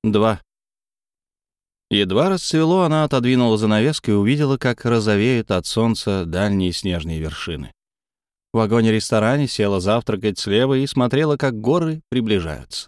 2. Едва расцвело, она отодвинула занавеску и увидела, как розовеют от солнца дальние снежные вершины. В вагоне-ресторане села завтракать слева и смотрела, как горы приближаются.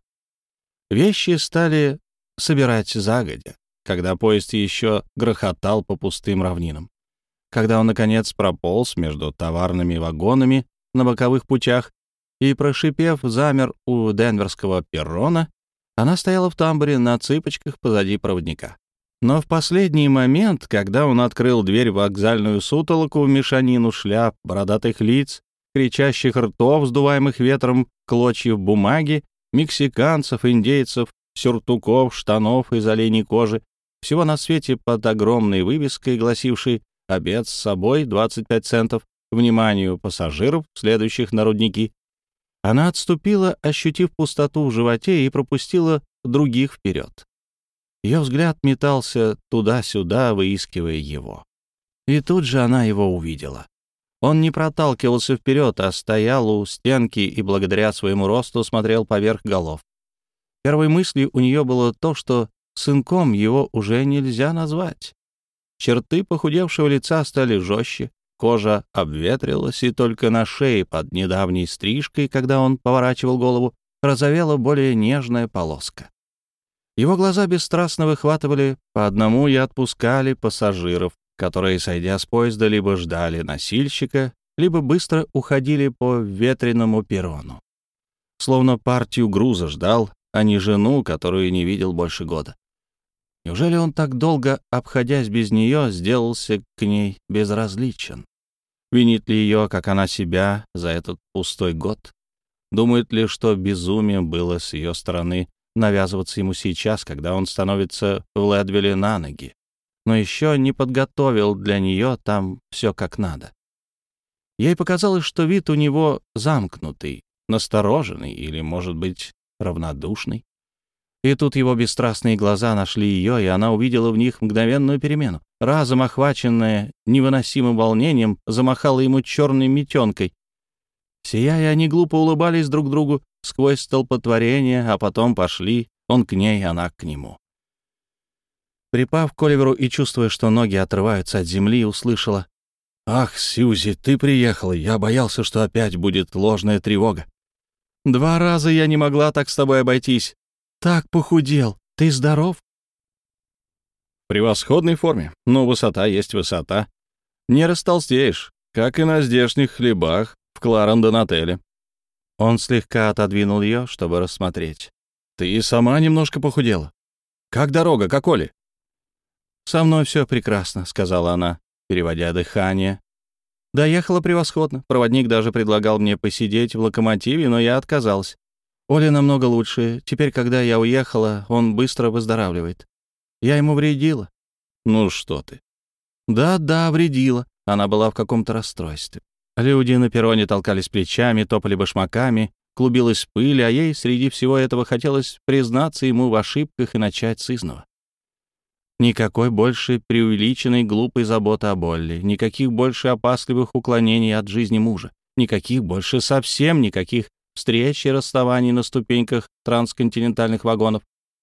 Вещи стали собирать загодя, когда поезд еще грохотал по пустым равнинам. Когда он, наконец, прополз между товарными вагонами на боковых путях и, прошипев, замер у денверского перрона, она стояла в тамбуре на цыпочках позади проводника. Но в последний момент, когда он открыл дверь в вокзальную сутолоку, в мешанину шляп, бородатых лиц, кричащих ртов, сдуваемых ветром клочьев бумаги, мексиканцев, индейцев, сюртуков, штанов из оленей кожи, всего на свете под огромной вывеской, гласившей «Обед с собой, 25 центов, вниманию пассажиров, следующих на рудники», она отступила, ощутив пустоту в животе, и пропустила других вперед. Ее взгляд метался туда-сюда, выискивая его. И тут же она его увидела. Он не проталкивался вперед, а стоял у стенки и благодаря своему росту смотрел поверх голов. Первой мыслью у нее было то, что сынком его уже нельзя назвать. Черты похудевшего лица стали жестче, кожа обветрилась, и только на шее под недавней стрижкой, когда он поворачивал голову, розовела более нежная полоска. Его глаза бесстрастно выхватывали по одному и отпускали пассажиров, которые, сойдя с поезда, либо ждали носильщика, либо быстро уходили по ветреному перрону. Словно партию груза ждал, а не жену, которую не видел больше года. Неужели он так долго, обходясь без нее, сделался к ней безразличен? Винит ли ее, как она себя, за этот пустой год? Думает ли, что безумие было с ее стороны навязываться ему сейчас, когда он становится в Ледвилле на ноги, но еще не подготовил для нее там все как надо? Ей показалось, что вид у него замкнутый, настороженный или, может быть, равнодушный. И тут его бесстрастные глаза нашли ее, и она увидела в них мгновенную перемену. Разом охваченная невыносимым волнением, замахала ему черной метенкой. Сияя, они глупо улыбались друг другу сквозь столпотворение, а потом пошли, он к ней, она к нему. Припав к Оливеру и чувствуя, что ноги отрываются от земли, услышала: «Ах, Сьюзи, ты приехала, я боялся, что опять будет ложная тревога. 2 раза я не могла так с тобой обойтись. Так похудел. Ты здоров?» «В превосходной форме, но высота есть высота. Не растолстеешь, как и на здешних хлебах в Кларендон-отеле». Он слегка отодвинул ее, чтобы рассмотреть. «Ты и сама немножко похудела. Как дорога, как Оли?» «Со мной все прекрасно», — сказала она, переводя дыхание. «Доехала превосходно. Проводник даже предлагал мне посидеть в локомотиве, но я отказалась. Оля намного лучше. Теперь, когда я уехала, он быстро выздоравливает. Я ему вредила». «Ну что ты?» «Да, вредила». Она была в каком-то расстройстве. Люди на перроне толкались плечами, топали башмаками, клубилась пыль, а ей среди всего этого хотелось признаться ему в ошибках и начать с изного. Никакой больше преувеличенной глупой заботы о Болли, никаких больше опасливых уклонений от жизни мужа, никаких больше, совсем никаких встреч и расставаний на ступеньках трансконтинентальных вагонов.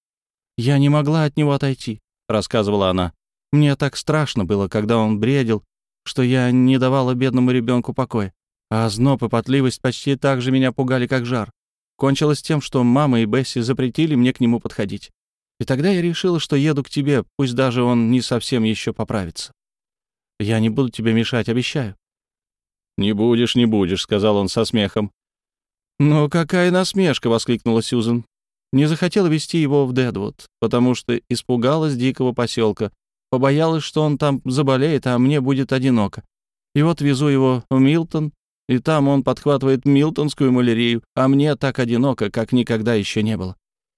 «Я не могла от него отойти», — рассказывала она. «Мне так страшно было, когда он бредил, что я не давала бедному ребенку покоя. А озноб и потливость почти так же меня пугали, как жар. Кончилось тем, что мама и Бесси запретили мне к нему подходить. И тогда я решила, что еду к тебе, пусть даже он не совсем еще поправится. Я не буду тебе мешать, обещаю». «Не будешь», — сказал он со смехом. «Но какая насмешка!» — воскликнула Сьюзен. «Не захотела везти его в Дэдвуд, потому что испугалась дикого поселка, побоялась, что он там заболеет, а мне будет одиноко. И вот везу его в Милтон, и там он подхватывает милтонскую малярию, а мне так одиноко, как никогда еще не было.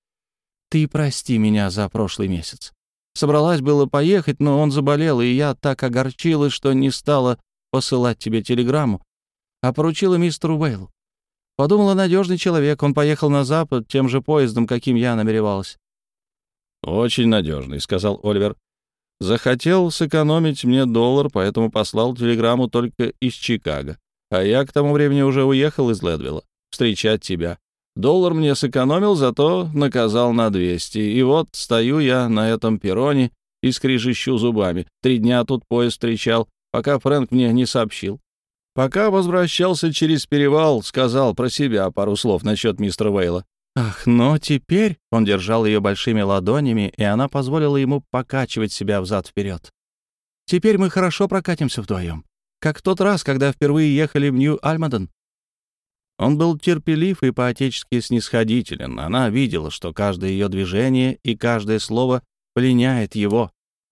Ты прости меня за прошлый месяц. Собралась было поехать, но он заболел, и я так огорчилась, что не стала посылать тебе телеграмму, а поручила мистеру Уэйлу. Подумала, надежный человек, он поехал на запад тем же поездом, каким я намеревалась». «Очень надежный», — сказал Оливер. «Захотел сэкономить мне $1, поэтому послал телеграмму только из Чикаго. А я к тому времени уже уехал из Ледвилла встречать тебя. $1 мне сэкономил, зато наказал на 200. И вот стою я на этом перроне и скрежещу зубами. 3 дня тут поезд встречал, пока Фрэнк мне не сообщил. Пока возвращался через перевал, сказал про себя пару слов насчет мистера Вейла. Ах, но теперь он держал ее большими ладонями, и она позволила ему покачивать себя взад-вперед. Теперь мы хорошо прокатимся вдвоем, как в тот раз, когда впервые ехали в Нью-Альмаден. Он был терпелив и по-отечески снисходителен. Она видела, что каждое ее движение и каждое слово пленяет его.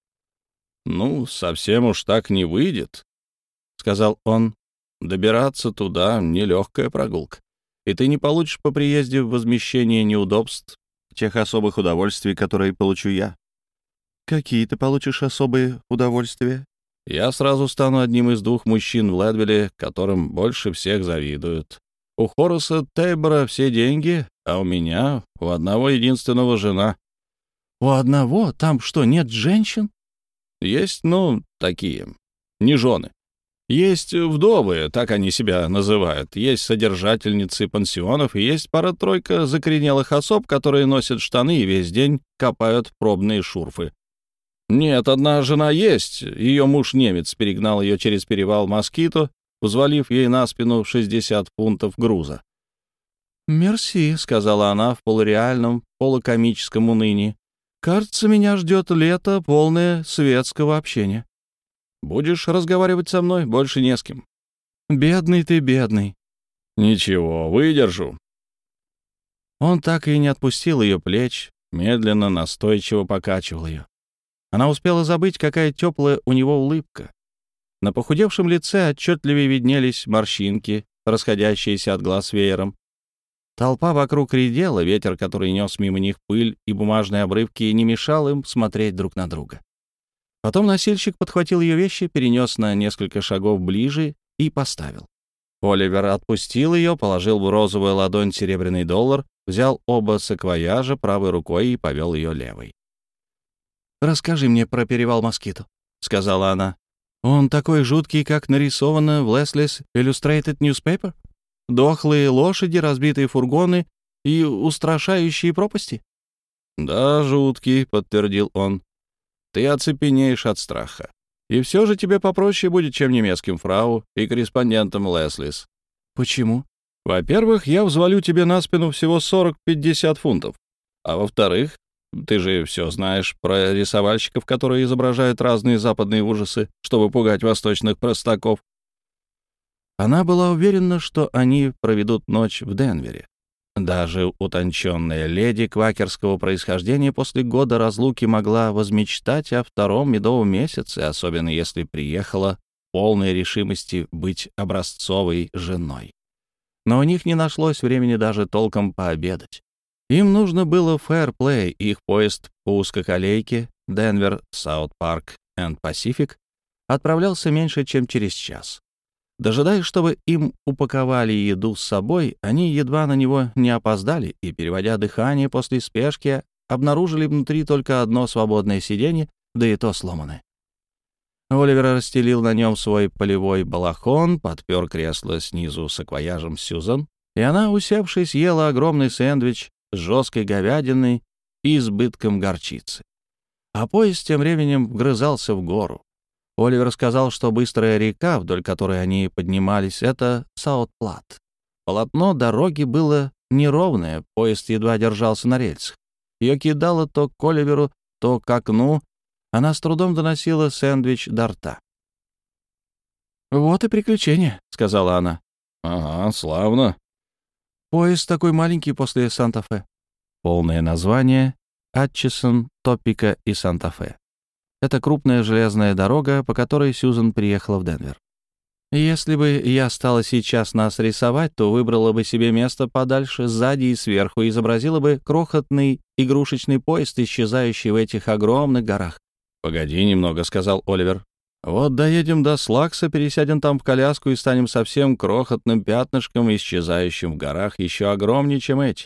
«Ну, совсем уж так не выйдет», — сказал он. «Добираться туда — нелегкая прогулка, и ты не получишь по приезде возмещение неудобств, тех особых удовольствий, которые получу я». «Какие ты получишь особые удовольствия?» «Я сразу стану одним из 2 мужчин в Лэдвилле, которым больше всех завидуют. У Хораса Тейбора все деньги, а у меня у одного единственного жена». «У одного? Там что, нет женщин?» «Есть, такие, не жены. Есть вдовы, так они себя называют, есть содержательницы пансионов, и есть пара-тройка закоренелых особ, которые носят штаны и весь день копают пробные шурфы. Нет, одна жена есть, ее муж немец перегнал ее через перевал Москито, взвалив ей на спину 60 фунтов груза. «Мерси», — сказала она в полуреальном, полукомическом унынии. «Кажется, меня ждет лето, полное светского общения. Будешь разговаривать со мной? Больше не с кем». «Бедный ты, бедный». «Ничего, выдержу». Он так и не отпустил ее плеч, медленно, настойчиво покачивал ее. Она успела забыть, какая теплая у него улыбка. На похудевшем лице отчетливее виднелись морщинки, расходящиеся от глаз веером. Толпа вокруг редела, ветер, который нес мимо них пыль и бумажные обрывки, не мешал им смотреть друг на друга. Потом носильщик подхватил ее вещи, перенес на несколько шагов ближе и поставил. Оливер отпустил ее, положил в розовую ладонь серебряный $1, взял оба саквояжа правой рукой и повел ее левой. «Расскажи мне про перевал Москито», — сказала она. «Он такой жуткий, как нарисовано в Leslie's Illustrated Newspaper? Дохлые лошади, разбитые фургоны и устрашающие пропасти?» «Да, жуткий», — подтвердил он. «Ты оцепенеешь от страха. И все же тебе попроще будет, чем немецким фрау и корреспондентом Leslie's». «Почему?» «Во-первых, я взвалю тебе на спину всего 40-50 фунтов. А во-вторых, ты же все знаешь про рисовальщиков, которые изображают разные западные ужасы, чтобы пугать восточных простаков». Она была уверена, что они проведут ночь в Денвере. Даже утонченная леди квакерского происхождения после года разлуки могла возмечтать о 2-м медовом месяце, особенно если приехала полной решимости быть образцовой женой. Но у них не нашлось времени даже толком пообедать. Им нужно было фэрплей, их поезд по узкоколейке Денвер, Саут Парк энд Пасифик отправлялся меньше, чем через час. Дожидаясь, чтобы им упаковали еду с собой, они едва на него не опоздали и, переводя дыхание после спешки, обнаружили внутри только одно свободное сиденье, да и то сломанное. Оливер расстелил на нем свой полевой балахон, подпер кресло снизу саквояжем Сьюзан, и она, усевшись, ела огромный сэндвич с жесткой говядиной и избытком горчицы. А поезд тем временем вгрызался в гору. Оливер сказал, что быстрая река, вдоль которой они поднимались, — это Саут-Плат. Полотно дороги было неровное, поезд едва держался на рельсах. Ее кидало то к Оливеру, то к окну. Она с трудом доносила сэндвич до рта. «Вот и приключение», — сказала она. «Ага, славно». «Поезд такой маленький после Санта-Фе». Полное название — Атчисон, Топика и Санта-Фе. Это крупная железная дорога, по которой Сьюзан приехала в Денвер. «Если бы я стала сейчас нас рисовать, то выбрала бы себе место подальше, сзади и сверху, и изобразила бы крохотный игрушечный поезд, исчезающий в этих огромных горах». «Погоди немного», — сказал Оливер. «Вот доедем до Слакса, пересядем там в коляску и станем совсем крохотным пятнышком, исчезающим в горах, еще огромнее, чем эти».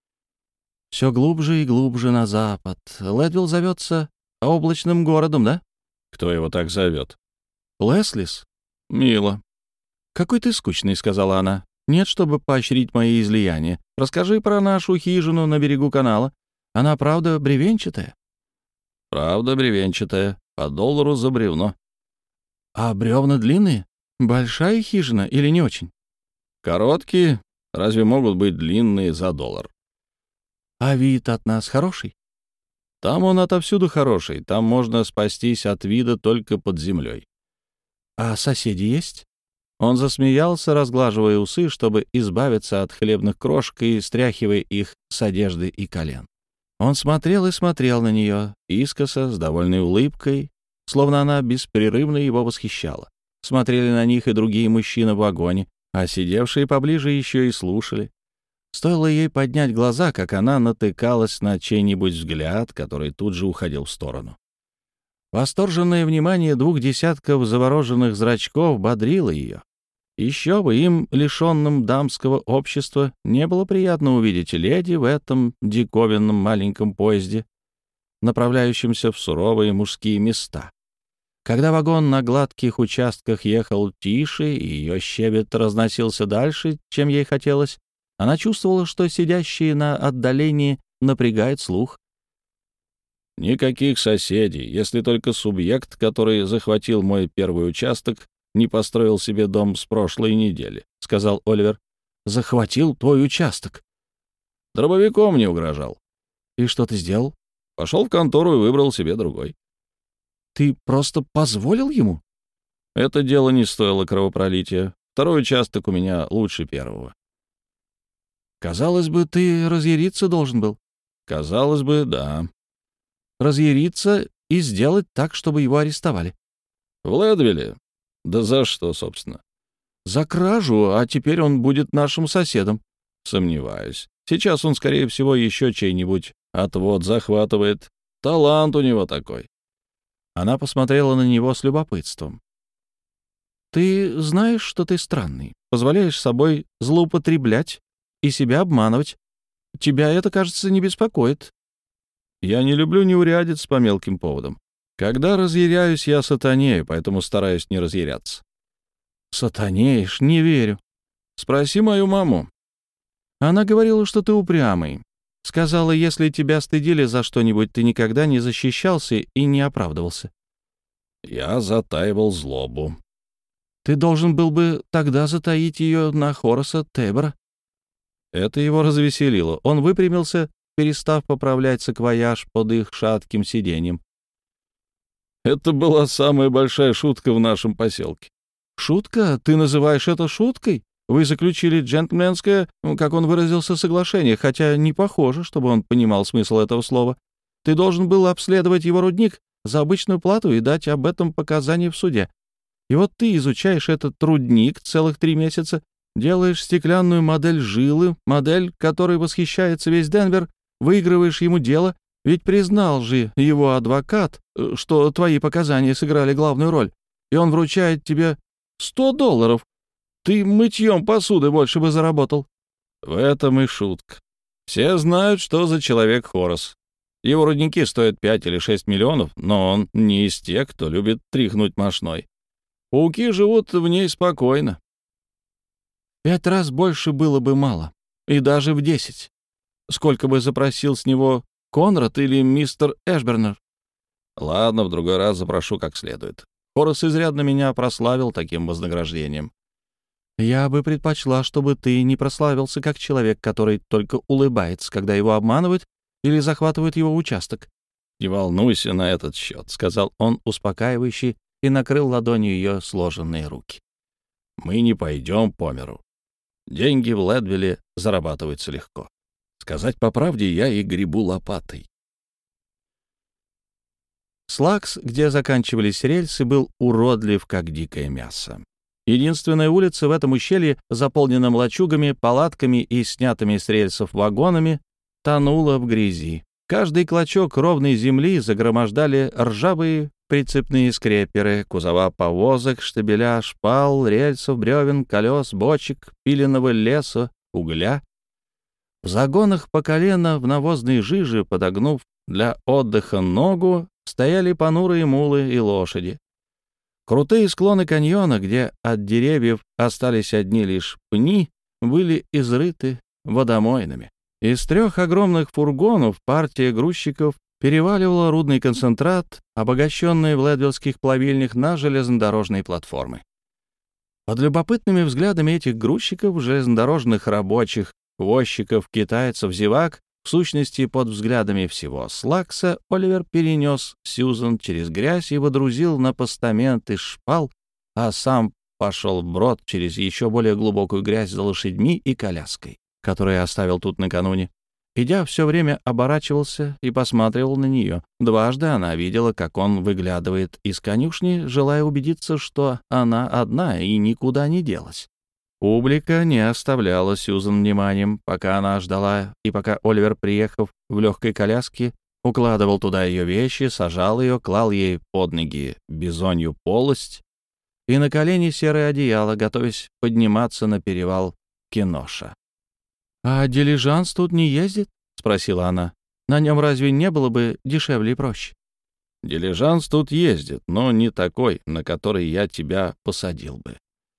Все глубже и глубже на запад. Лэдвилл зовется облачным городом, да? Кто его так зовет? Леслис. Мило. Какой ты скучный, сказала она. Нет, чтобы поощрить мои излияния. Расскажи про нашу хижину на берегу канала. Она, правда, бревенчатая?» «Правда бревенчатая. По $1 за бревно». «А бревна длинные? Большая хижина или не очень?» «Короткие. Разве могут быть длинные за $1?» «А вид от нас хороший?» «Там он отовсюду хороший. Там можно спастись от вида только под землей». «А соседи есть?» Он засмеялся, разглаживая усы, чтобы избавиться от хлебных крошек и стряхивая их с одежды и колен. Он смотрел и смотрел на нее, искоса, с довольной улыбкой, словно она беспрерывно его восхищала. Смотрели на них и другие мужчины в вагоне, а сидевшие поближе еще и слушали. Стоило ей поднять глаза, как она натыкалась на чей-нибудь взгляд, который тут же уходил в сторону. Восторженное внимание 20 завороженных зрачков бодрило ее. Еще бы им, лишенным дамского общества, не было приятно увидеть леди в этом диковинном маленьком поезде, направляющемся в суровые мужские места. Когда вагон на гладких участках ехал тише, и ее щебет разносился дальше, чем ей хотелось, она чувствовала, что сидящие на отдалении напрягают слух. «Никаких соседей, если только субъект, который захватил мой первый участок, не построил себе дом с прошлой недели», — сказал Оливер. «Захватил твой участок?» «Дробовиком не угрожал». «И что ты сделал?» «Пошел в контору и выбрал себе другой». «Ты просто позволил ему?» «Это дело не стоило кровопролития. Второй участок у меня лучше первого». «Казалось бы, ты разъяриться должен был». «Казалось бы, да». «Разъяриться и сделать так, чтобы его арестовали». «В Лэдвилле? Да за что, собственно?» «За кражу, а теперь он будет нашим соседом». «Сомневаюсь. Сейчас он, скорее всего, еще чей-нибудь отвод захватывает. Талант у него такой». Она посмотрела на него с любопытством. «Ты знаешь, что ты странный. Позволяешь собой злоупотреблять и себя обманывать. Тебя это, кажется, не беспокоит». «Я не люблю неурядиц по мелким поводам. Когда разъяряюсь, я сатанею, поэтому стараюсь не разъяряться». «Сатанеешь? Не верю». «Спроси мою маму». Она говорила, что ты упрямый. Сказала, если тебя стыдили за что-нибудь, ты никогда не защищался и не оправдывался. Я затаивал злобу. Ты должен был бы тогда затаить ее на Хораса Тебора. Это его развеселило. Он выпрямился, перестав поправлять саквояж под их шатким сиденьем. Это была самая большая шутка в нашем поселке. Шутка? Ты называешь это шуткой? Вы заключили джентльменское, как он выразился, соглашение, хотя не похоже, чтобы он понимал смысл этого слова. Ты должен был обследовать его рудник за обычную плату и дать об этом показания в суде. И вот ты изучаешь этот рудник целых 3 месяца, делаешь стеклянную модель жилы, модель, которой восхищается весь Денвер, выигрываешь ему дело, ведь признал же его адвокат, что твои показания сыграли главную роль, и он вручает тебе $100. Ты мытьем посуды больше бы заработал. В этом и шутка. Все знают, что за человек Хорас. Его рудники стоят 5 или 6 миллионов, но он не из тех, кто любит тряхнуть мошной. Пауки живут в ней спокойно. 5 раз больше было бы мало, и даже в 10. Сколько бы запросил с него Конрад или мистер Эшбернер? Ладно, в другой раз запрошу как следует. Хорас изрядно меня прославил таким вознаграждением. Я бы предпочла, чтобы ты не прославился как человек, который только улыбается, когда его обманывают или захватывают его участок. «Не волнуйся на этот счет», — сказал он успокаивающе и накрыл ладонью ее сложенные руки. «Мы не пойдем по миру. Деньги в Лэдвилле зарабатываются легко. Сказать по правде, я и гребу лопатой». Слакс, где заканчивались рельсы, был уродлив, как дикое мясо. Единственная улица в этом ущелье, заполненном лачугами, палатками и снятыми с рельсов вагонами, тонула в грязи. Каждый клочок ровной земли загромождали ржавые прицепные скреперы, кузова повозок, штабеля шпал, рельсов, бревен, колес, бочек, пиленного леса, угля. В загонах по колено в навозной жиже, подогнув для отдыха ногу, стояли понурые мулы и лошади. Крутые склоны каньона, где от деревьев остались одни лишь пни, были изрыты водомойными. Из 3 огромных фургонов партия грузчиков переваливала рудный концентрат, обогащенный в ледвиллских плавильнях, на железнодорожные платформы. Под любопытными взглядами этих грузчиков, железнодорожных рабочих, возчиков, китайцев, зевак, в сущности, под взглядами всего Слакса, Оливер перенес Сьюзан через грязь и водрузил на постамент из шпал, а сам пошел вброд через еще более глубокую грязь за лошадьми и коляской, которую оставил тут накануне. Идя, все время оборачивался и посматривал на нее. Дважды она видела, как он выглядывает из конюшни, желая убедиться, что она одна и никуда не делась. Публика не оставляла Сьюзан вниманием, пока она ждала, и пока Оливер, приехав в легкой коляске, укладывал туда ее вещи, сажал ее, клал ей под ноги бизонью полость и на колени серое одеяло, готовясь подниматься на перевал Кеноша. «А дилижанс тут не ездит?» — спросила она. «На нем разве не было бы дешевле и проще?» «Дилижанс тут ездит, но не такой, на который я тебя посадил бы».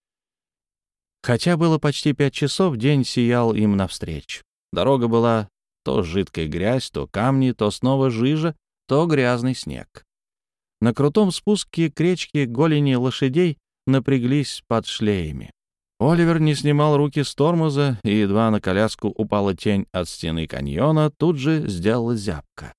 Хотя было почти 5 часов, день сиял им навстречу. Дорога была то жидкая грязь, то камни, то снова жижа, то грязный снег. На крутом спуске к речке голени лошадей напряглись под шлеями. Оливер не снимал руки с тормоза, и едва на коляску упала тень от стены каньона, тут же сделала зябко.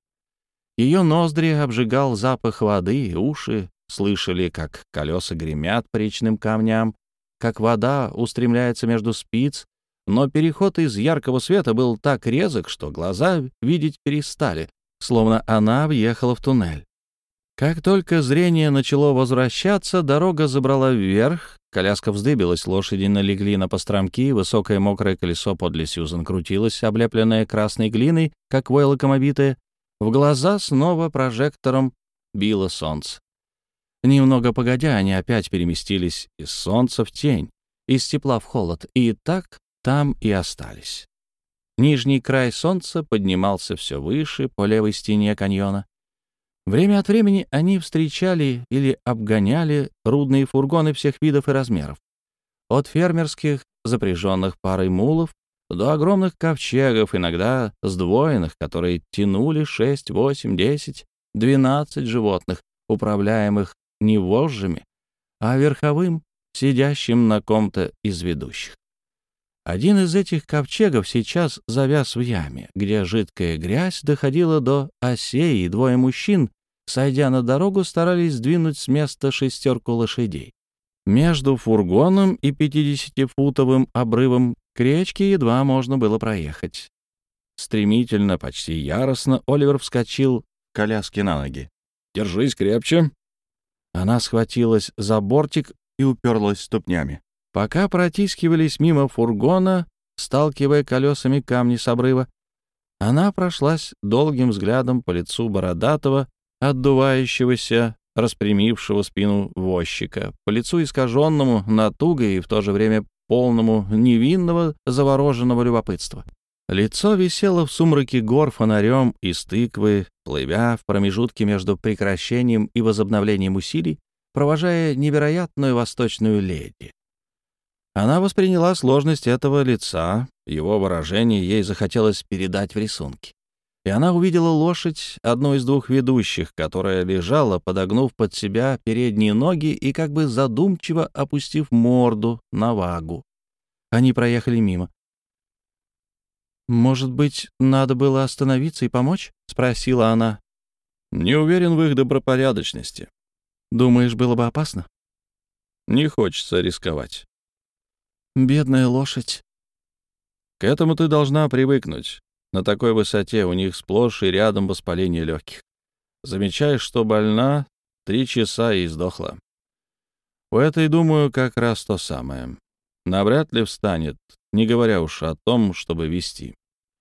Ее ноздри обжигал запах воды, уши слышали, как колеса гремят по речным камням, как вода устремляется между спиц, но переход из яркого света был так резок, что глаза видеть перестали, словно она въехала в туннель. Как только зрение начало возвращаться, дорога забрала вверх, коляска вздыбилась, лошади налегли на постромки, высокое мокрое колесо подле Сьюзан крутилось, облепленное красной глиной, как войлоком обитое. В глаза снова прожектором било солнце. Немного погодя, они опять переместились из солнца в тень, из тепла в холод, и так там и остались. Нижний край солнца поднимался все выше по левой стене каньона. Время от времени они встречали или обгоняли рудные фургоны всех видов и размеров. От фермерских, запряженных парой мулов, до огромных ковчегов, иногда сдвоенных, которые тянули 6, 8, 10, 12 животных, управляемых не вожжами, а верховым, сидящим на ком-то из ведущих. Один из этих ковчегов сейчас завяз в яме, где жидкая грязь доходила до осей, и 2 мужчин, сойдя на дорогу, старались сдвинуть с места 6 лошадей. Между фургоном и 50-футовым обрывом к речке едва можно было проехать. Стремительно, почти яростно Оливер вскочил в коляске на ноги. «Держись крепче!» Она схватилась за бортик и уперлась ступнями. Пока протискивались мимо фургона, сталкивая колесами камни с обрыва, она прошлась долгим взглядом по лицу бородатого, отдувающегося, распрямившего спину возчика, по лицу искаженному натугой и в то же время полному невинного, завороженного любопытства. Лицо висело в сумраке гор фонарем из тыквы, плывя в промежутке между прекращением и возобновлением усилий, провожая невероятную восточную леди. Она восприняла сложность этого лица, его выражение ей захотелось передать в рисунке. И она увидела лошадь, одну из 2 ведущих, которая лежала, подогнув под себя передние ноги и как бы задумчиво опустив морду на вагу. Они проехали мимо. «Может быть, надо было остановиться и помочь?» — спросила она. «Не уверен в их добропорядочности». «Думаешь, было бы опасно?» «Не хочется рисковать». «Бедная лошадь». «К этому ты должна привыкнуть. На такой высоте у них сплошь и рядом воспаление легких. Замечаешь, что больна, 3 часа и сдохла. У этой, думаю, как раз то самое. Навряд ли встанет, не говоря уж о том, чтобы вести».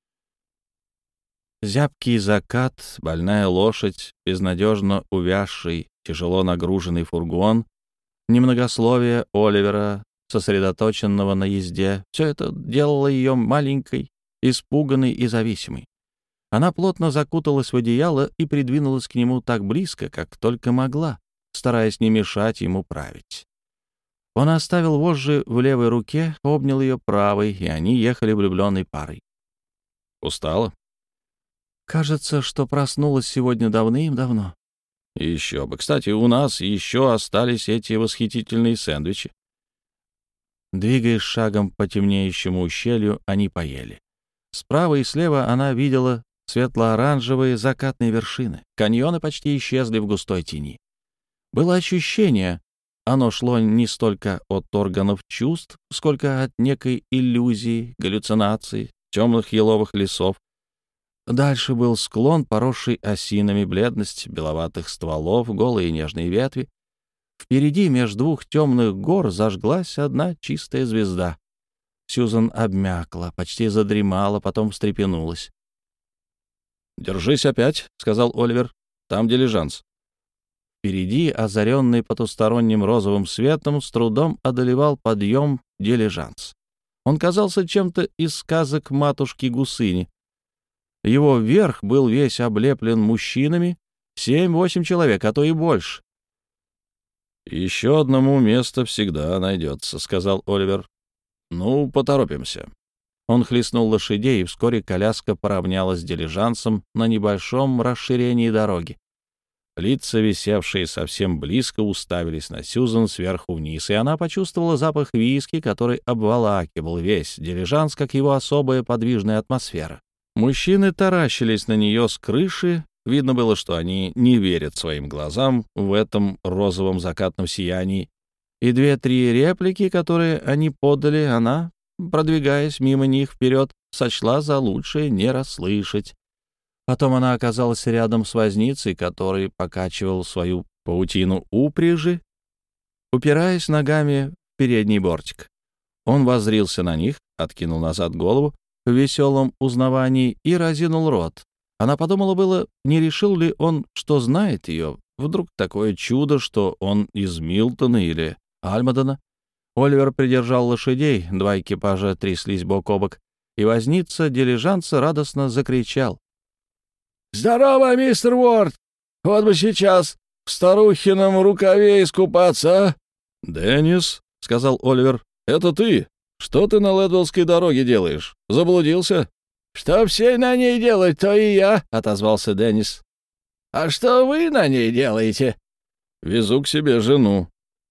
Зябкий закат, больная лошадь, безнадежно увязший, тяжело нагруженный фургон, немногословие Оливера, сосредоточенного на езде, все это делало ее маленькой, испуганной и зависимой. Она плотно закуталась в одеяло и придвинулась к нему так близко, как только могла, стараясь не мешать ему править. Он оставил вожжи в левой руке, обнял ее правой, и они ехали влюбленной парой. «Устала?» «Кажется, что проснулась сегодня давным-давно». «Еще бы. Кстати, у нас еще остались эти восхитительные сэндвичи». Двигаясь шагом по темнеющему ущелью, они поели. Справа и слева она видела светло-оранжевые закатные вершины. Каньоны почти исчезли в густой тени. Было ощущение, оно шло не столько от органов чувств, сколько от некой иллюзии, галлюцинаций, темных еловых лесов. Дальше был склон, поросший осинами, бледность беловатых стволов, голые нежные ветви. Впереди, между двух темных гор, зажглась одна чистая звезда. Сьюзан обмякла, почти задремала, потом встрепенулась. «Держись опять», — сказал Оливер. «Там дилижанс». Впереди, озаренный потусторонним розовым светом, с трудом одолевал подъем дилижанс. Он казался чем-то из сказок матушки Гусыни. Его верх был весь облеплен мужчинами, 7-8 человек, а то и больше. «Еще одному место всегда найдется», — сказал Оливер. «Ну, поторопимся». Он хлестнул лошадей, и вскоре коляска поравнялась с дилижансом на небольшом расширении дороги. Лица, висевшие совсем близко, уставились на Сьюзан сверху вниз, и она почувствовала запах виски, который обволакивал весь дилижанс, как его особая подвижная атмосфера. Мужчины таращились на нее с крыши. Видно было, что они не верят своим глазам в этом розовом закатном сиянии. И 2-3 реплики, которые они подали, она, продвигаясь мимо них вперед, сочла за лучшее не расслышать. Потом она оказалась рядом с возницей, который покачивал свою паутину упряжи, упираясь ногами в передний бортик. Он воззрился на них, откинул назад голову в веселом узнавании и разинул рот. Она подумала было, не решил ли он, что знает ее. Вдруг такое чудо, что он из Милтона или Альмадена. Оливер придержал лошадей, 2 экипажа тряслись бок о бок, и возница дилижанса радостно закричал. «Здорово, мистер Уорд! Вот бы сейчас в старухином рукаве искупаться, а?» «Деннис», — сказал Оливер, — «это ты? Что ты на Лэдвеллской дороге делаешь? Заблудился?» «Что все на ней делать, то и я», — отозвался Деннис. «А что вы на ней делаете?» «Везу к себе жену».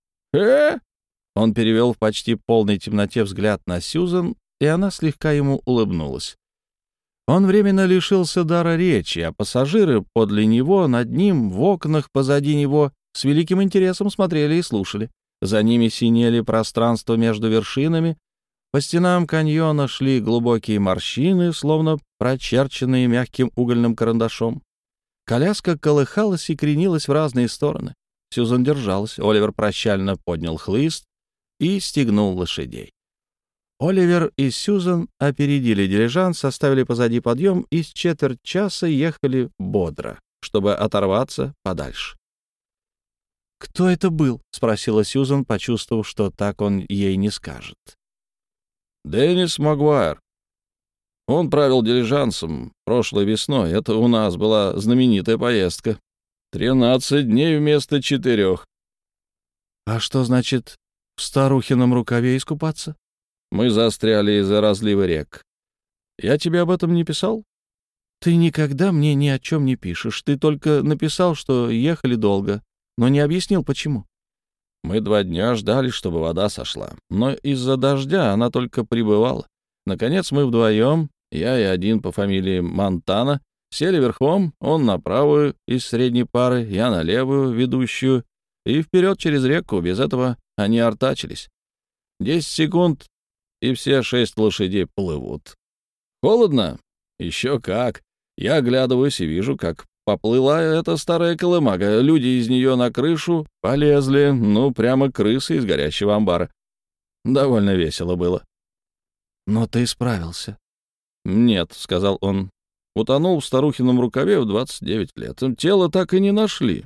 Он перевел в почти полной темноте взгляд на Сьюзан, и она слегка ему улыбнулась. Он временно лишился дара речи, а пассажиры подле него, над ним, в окнах позади него, с великим интересом смотрели и слушали. За ними синели пространство между вершинами. По стенам каньона шли глубокие морщины, словно прочерченные мягким угольным карандашом. Коляска колыхалась и кренилась в разные стороны. Сьюзан держалась. Оливер прощально поднял хлыст и стегнул лошадей. Оливер и Сьюзан опередили дилижанс, оставили позади подъем и с четверть часа ехали бодро, чтобы оторваться подальше. «Кто это был?» — спросила Сьюзан, почувствовав, что так он ей не скажет. «Деннис Магуайр. Он правил дилижансом прошлой весной. Это у нас была знаменитая поездка. 13 дней вместо 4. «А что значит в старухином рукаве искупаться?» «Мы застряли из-за разлива рек. Я тебе об этом не писал?» «Ты никогда мне ни о чем не пишешь. Ты только написал, что ехали долго, но не объяснил, почему». «Мы 2 дня ждали, чтобы вода сошла, но из-за дождя она только прибывала. Наконец мы вдвоем, я и один по фамилии Монтана, сели верхом, он на правую из средней пары, я на левую, ведущую, и вперед через реку. Без этого они артачились. 10 секунд, и все 6 лошадей плывут. Холодно? Еще как. Я оглядываюсь и вижу, как поплыла эта старая колымага. Люди из нее на крышу полезли, ну, прямо крысы из горящего амбара. Довольно весело было». «Но ты справился». «Нет», — сказал он. «Утонул в старухином рукаве в 29 лет. Тело так и не нашли».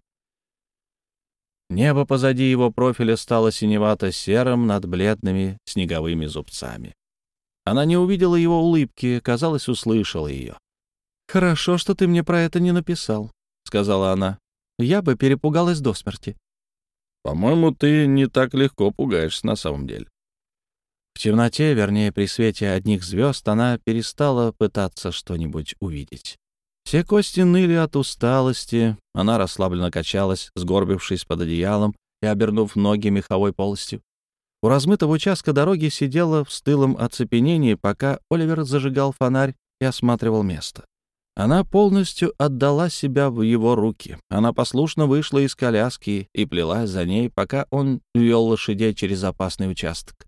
Небо позади его профиля стало синевато-серым над бледными снеговыми зубцами. Она не увидела его улыбки, казалось, услышала ее. «Хорошо, что ты мне про это не написал», — сказала она. «Я бы перепугалась до смерти». По-моему, ты не так легко пугаешься на самом деле». В темноте, вернее, при свете одних звезд, она перестала пытаться что-нибудь увидеть. Все кости ныли от усталости, она расслабленно качалась, сгорбившись под одеялом и обернув ноги меховой полостью. У размытого участка дороги сидела в стылом оцепенении, пока Оливер зажигал фонарь и осматривал место. Она полностью отдала себя в его руки. Она послушно вышла из коляски и плелась за ней, пока он вел лошадей через опасный участок.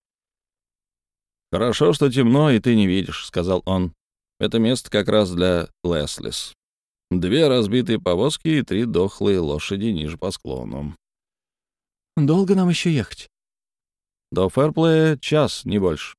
«Хорошо, что темно, и ты не видишь», — сказал он. «Это место как раз для Леслис. 2 разбитые повозки и 3 дохлые лошади ниже по склону». «Долго нам еще ехать?» «До Фэрплея 1 час, не больше».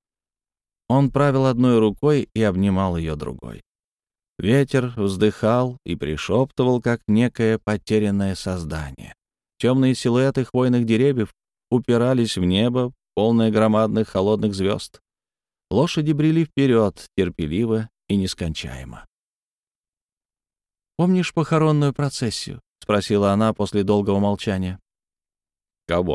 Он правил одной рукой и обнимал ее другой. Ветер вздыхал и пришептывал, как некое потерянное создание. Темные силуэты хвойных деревьев упирались в небо, полное громадных холодных звезд. Лошади брели вперед, терпеливо и нескончаемо. «Помнишь похоронную процессию?» — спросила она после долгого молчания. «Кого?»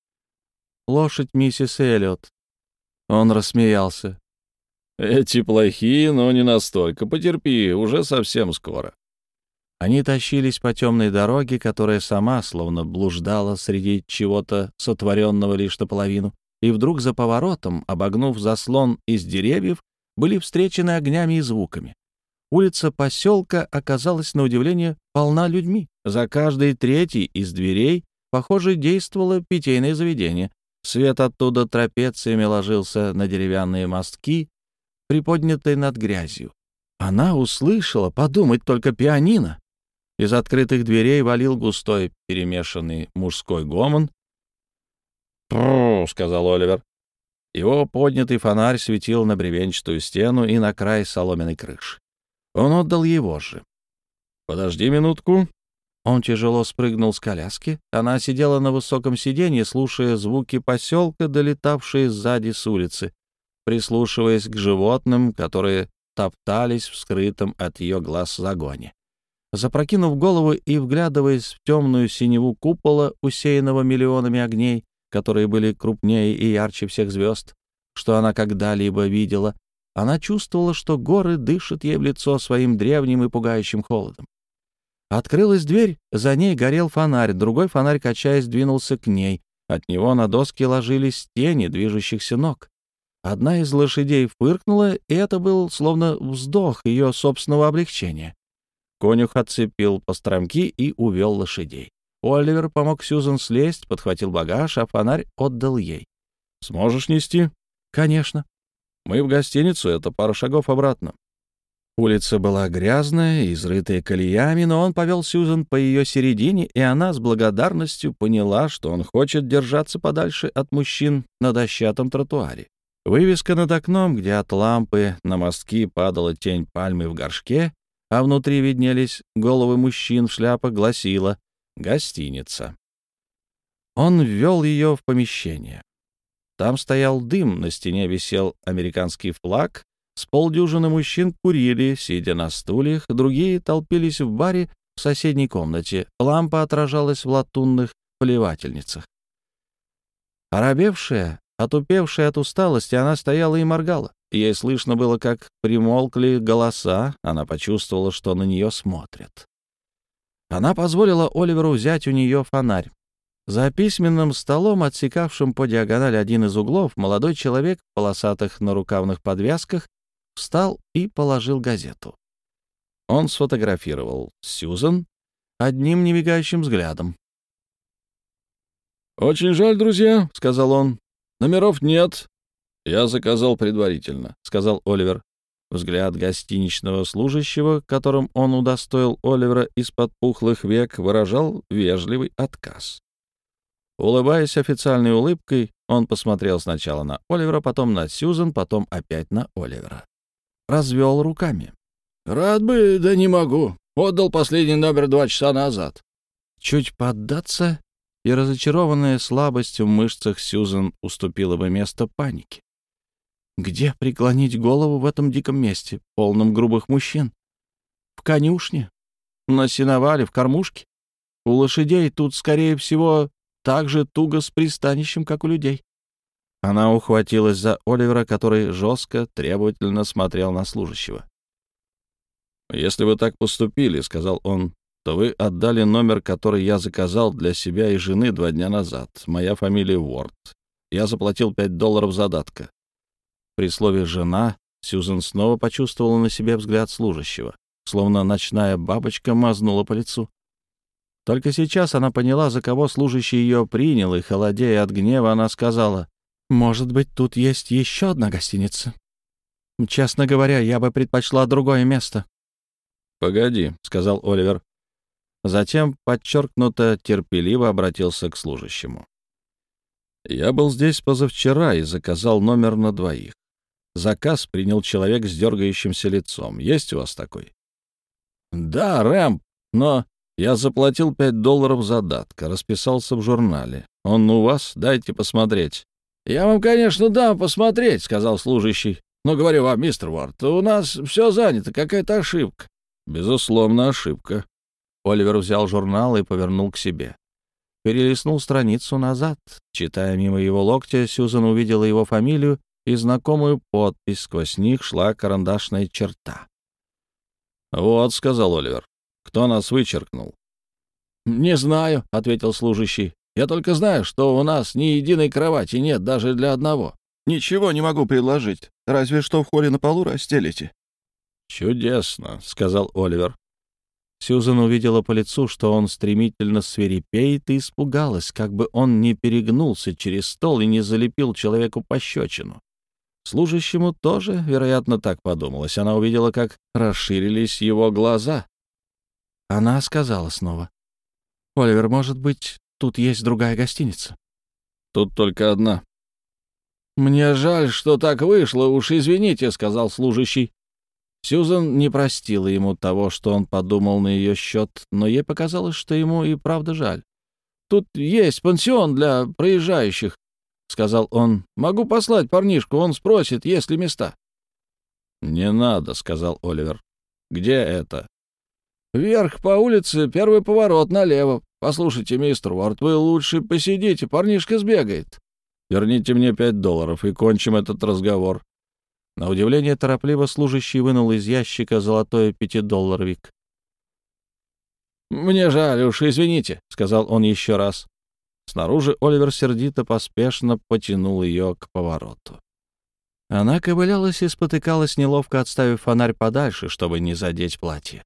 «Лошадь миссис Эллиот». Он рассмеялся. «Эти плохие, но не настолько. Потерпи, уже совсем скоро». Они тащились по темной дороге, которая сама словно блуждала среди чего-то сотворенного лишь наполовину, и вдруг за поворотом, обогнув заслон из деревьев, были встречены огнями и звуками. Улица поселка оказалась, на удивление, полна людьми. За каждой третьей из дверей, похоже, действовало питейное заведение. Свет оттуда трапециями ложился на деревянные мостки, приподнятые над грязью. Она услышала, подумать только, пианино. Из открытых дверей валил густой перемешанный мужской гомон. «Пру», — сказал Оливер. Его поднятый фонарь светил на бревенчатую стену и на край соломенной крыши. Он отдал его же. «Подожди минутку». Он тяжело спрыгнул с коляски. Она сидела на высоком сиденье, слушая звуки поселка, долетавшие сзади с улицы, прислушиваясь к животным, которые топтались в скрытом от ее глаз загоне. Запрокинув голову и вглядываясь в темную синеву купола, усеянного миллионами огней, которые были крупнее и ярче всех звезд, что она когда-либо видела, она чувствовала, что горы дышат ей в лицо своим древним и пугающим холодом. Открылась дверь, за ней горел фонарь, другой фонарь, качаясь, двинулся к ней. От него на доски ложились тени движущихся ног. Одна из лошадей фыркнула, и это был словно вздох ее собственного облегчения. Конюх отцепил постромки и увел лошадей. Оливер помог Сьюзен слезть, подхватил багаж, а фонарь отдал ей. «Сможешь нести?» «Конечно». «Мы в гостиницу, это пара шагов обратно». Улица была грязная, изрытая колеями, но он повел Сьюзен по ее середине, и она с благодарностью поняла, что он хочет держаться подальше от мужчин на дощатом тротуаре. Вывеска над окном, где от лампы на мостки падала тень пальмы в горшке, а внутри виднелись головы мужчин в шляпах, гласила «Гостиница». Он ввел ее в помещение. Там стоял дым, на стене висел американский флаг, с полдюжины мужчин курили, сидя на стульях, другие толпились в баре в соседней комнате. Лампа отражалась в латунных поливательницах. Оробевшая, отупевшая от усталости, она стояла и моргала. Ей слышно было, как примолкли голоса, она почувствовала, что на нее смотрят. Она позволила Оливеру взять у нее фонарь. За письменным столом, отсекавшим по диагонали один из углов, молодой человек в полосатых нарукавных подвязках встал и положил газету. Он сфотографировал Сьюзен одним немигающим взглядом. «Очень жаль, друзья», — сказал он. «Номеров нет». «Я заказал предварительно», — сказал Оливер. Взгляд гостиничного служащего, которым он удостоил Оливера из-под пухлых век, выражал вежливый отказ. Улыбаясь официальной улыбкой, он посмотрел сначала на Оливера, потом на Сьюзен, потом опять на Оливера. Развел руками. «Рад бы, да не могу. Отдал последний номер 2 часа назад». Чуть поддаться, и разочарованная слабостью в мышцах Сьюзен уступила бы место панике. Где преклонить голову в этом диком месте, полном грубых мужчин? В конюшне? На сеновале, в кормушке? У лошадей тут, скорее всего, так же туго с пристанищем, как у людей». Она ухватилась за Оливера, который жестко, требовательно смотрел на служащего. «Если вы так поступили, — сказал он, — то вы отдали номер, который я заказал для себя и жены 2 дня назад. Моя фамилия Уорд. Я заплатил $5 задатка». При слове «жена» Сьюзен снова почувствовала на себе взгляд служащего, словно ночная бабочка мазнула по лицу. Только сейчас она поняла, за кого служащий ее принял, и, холодея от гнева, она сказала: «Может быть, тут есть еще одна гостиница? Честно говоря, я бы предпочла другое место». «Погоди», — сказал Оливер. Затем подчеркнуто терпеливо обратился к служащему. «Я был здесь позавчера и заказал номер на 2. Заказ принял человек с дергающимся лицом. Есть у вас такой?» «Да, Рэмп, но я заплатил $5 задатка, расписался в журнале. Он у вас? Дайте посмотреть». «Я вам, конечно, дам посмотреть», — сказал служащий. «Но говорю вам, мистер Уорд, у нас все занято, какая-то ошибка». «Безусловно, ошибка». Оливер взял журнал и повернул к себе. Перелистнул страницу назад. Читая мимо его локтя, Сьюзен увидела его фамилию и знакомую подпись. Сквозь них шла карандашная черта. «Вот», — сказал Оливер, — «кто нас вычеркнул?» «Не знаю», — ответил служащий. «Я только знаю, что у нас ни единой кровати нет даже для одного». «Ничего не могу предложить, разве что в холле на полу расстелите». «Чудесно», — сказал Оливер. Сьюзен увидела по лицу, что он стремительно свирепеет, и испугалась, как бы он не перегнулся через стол и не залепил человеку пощечину. Служащему тоже, вероятно, так подумалось. Она увидела, как расширились его глаза. Она сказала снова: «Оливер, может быть, тут есть другая гостиница?» «Тут только одна». «Мне жаль, что так вышло, уж извините», — сказал служащий. Сьюзен не простила ему того, что он подумал на ее счет, но ей показалось, что ему и правда жаль. «Тут есть пансион для проезжающих», — сказал он. «Могу послать парнишку, он спросит, есть ли места». «Не надо», — сказал Оливер. «Где это?» «Вверх по улице, первый поворот налево. Послушайте, мистер Уорд, вы лучше посидите, парнишка сбегает». «Верните мне $5 и кончим этот разговор». На удивление торопливо служащий вынул из ящика золотой $5. «Мне жаль, уж извините», — сказал он еще раз. Снаружи Оливер сердито поспешно потянул ее к повороту. Она ковылялась и спотыкалась, неловко отставив фонарь подальше, чтобы не задеть платье.